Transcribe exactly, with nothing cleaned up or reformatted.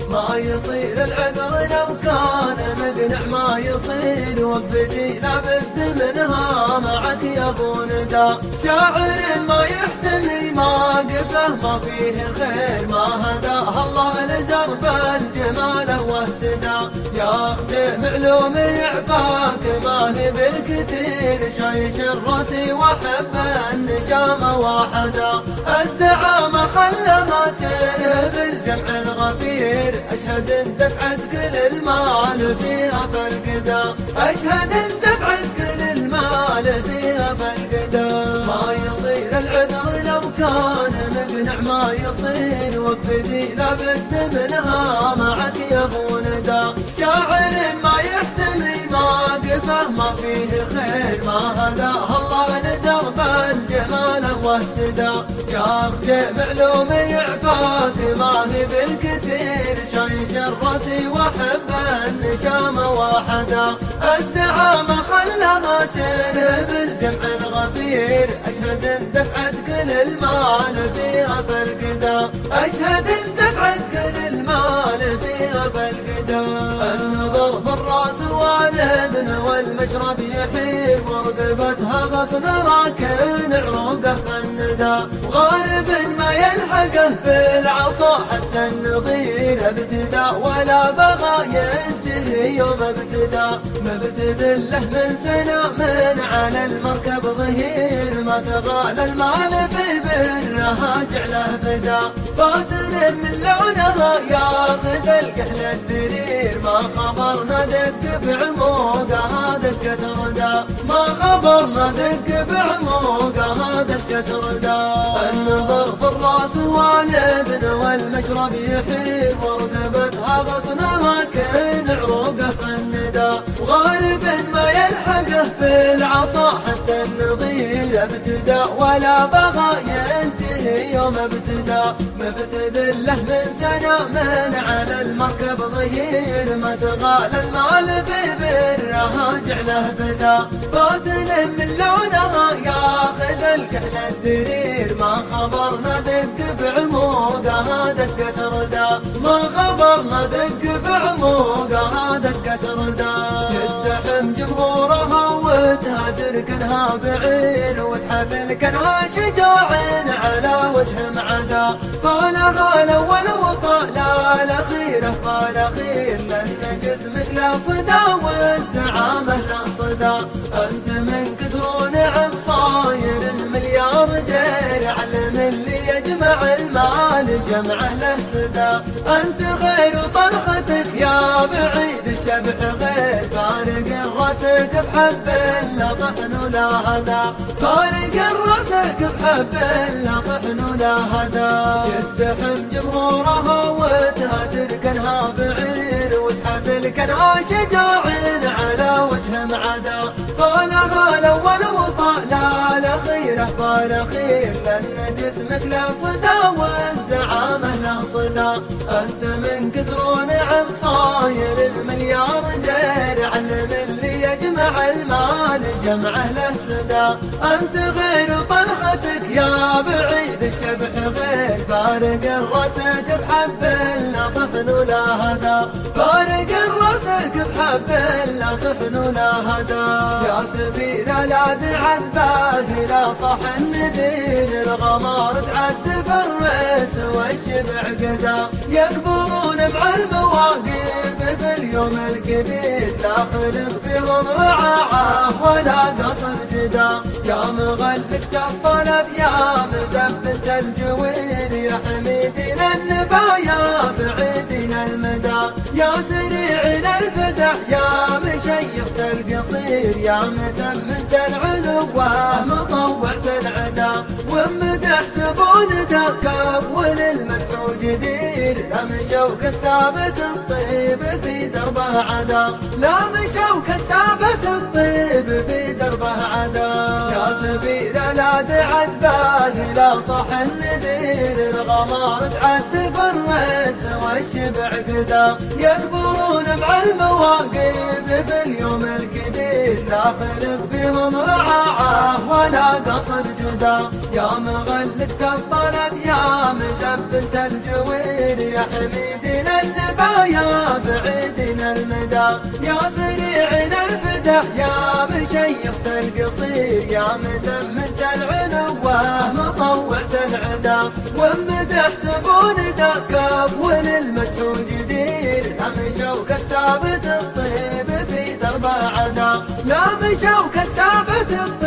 ما يصير العذر لو كان مقنع ما يصير، وقفتي لابد منها معك يا ابو ندى. شاعر ما يحتمي موقفه ما فيه خير، ما هداه الله لدرب الجمال واهتدى. ياخذ معلوم يعفاك ما هي بالكثير، شايش الراسي واحب النجامة واحدة. الزعامة خلى ما تنهب الجمع الغفير، اشهد ان دفعت كل المال فيها فالقدا. اشهد ان دفعت كل المال فيها فالقدا. ما يصير العذر لو كان مقنع ما يصير، وقفتي لابد منها معك يا ابو ندى. شاعر ما يحتمي موقفه ما فيه خير، ما هداه الله لدرب الجمال واهتدى. ياخذ معلوم يعفاك ما هي بالكثير، شايش الراسي واحب النجامة واحدة. الزعامة خلها تنهب الجمع الغفير، اشهد ان دفعت كل المال فيها فالقدا. اشهد ان دفعت كل المال فيها فالقدا. النظر بالراس والدنا والمشرب يحير، ورقبتها غصن راكن عروقه فالندى. وغالب ما يلحقه بالعصا حتى النظير ابتدى، ولا بغى ينتهي يوم ابتدى. مبتدل له من سنة من على المركب ظهير، ما تغالى المال في برها جعله فدا. فاتن من لونها ياخذ الكحل الدرير، ما خبرنا دق بعموقها دقة ردا. ما خبرنا دق بعموقها دقة ردا. النظر بالراس والدنا والمشرب يحير، ورقبتها غصن لكن عروقه فالندى. وغالب ما يلحقه بالعصا حتى النظير ابتدى، ولا بغى ينتهي يوم ابتدى. مبتدل له من سنة من على المركب ظهير، ما تغالى المال في برها جعله بدا. فاتن من لونها ياخذ الكحل الدرير، ما خبرنا دق بعموقها دقة ردا. ما خبرنا دق بعموقها دقة ردا. يزدحم جمهورها وتهدر كنها بعير، وتحفل كنها شجاع على وجه معدا. فلها الاول وفا لا الاخير فالاخير، لان جسمك لا صدى والزعامه لا صدى. انت من كثر نعم صاير مليار دير، علم اللي يجمع المال جمعه له صدى. انت غير طلختك يا بعيد الشبح غير، فارق راسك بحب لا طحن ولا هدى. فارق راسك بحب لا طحن ولا هدى. يزدحم جمهورها وتهدر كنها بعير، وتحفل كنها شجاع على وجه معدا. فلها الاول وفا لا الاخير فالاخير، لان جسمك لا صدى والزعامه لا صدى. انت من كثر نعم صاير المليار دير، علم اللي يجمع المال جمعه له صدى. انت غير طلختك يا بعيد الشبح غير، فارق راسك بحب لا طحن ولا هدى. فارق راسك بحب لا طحن ولا هدى. يا سبيل لا تعد باهي صح النذير، الغمار تعد بالريس والشبع قدا. يكبرون مع المواقف في اليوم الكبير، لا خلق بهم رعاعة ولا قصر جدا. يا مغلق الطلب يا مزبت الجوير، يا حميدين النبايا بعيدين المدى. يا سريع الفزع يا مشيخ القصير، يا متمت العلوة مطوعت العدا. ومدحت بوندة كون المدح جدير، لا مشوك الثابت الطيب في دربه عدا. لا مشوك الثابت الطيب في دربه عدا. يا سبيل ولا دعت باهي لا صح النذير الغمار تعذب الرئيس والشبع قدا يكبرون مع المواقف في اليوم الكبير لا خلق بهم رعاعة ولا قصر جدا يا مغلق الطلب يا مثبت الجوير يا حميدنا النبايا بعيدنا المدى يا سريعنا الفزع يا مشيخة القصير يا مثمت العنوة مطوعة العدا ومدحت بوندا كون المدحو جدير لا مشوا كالثابت الطيب في درب عدا لا مشوا كالثابت الطيب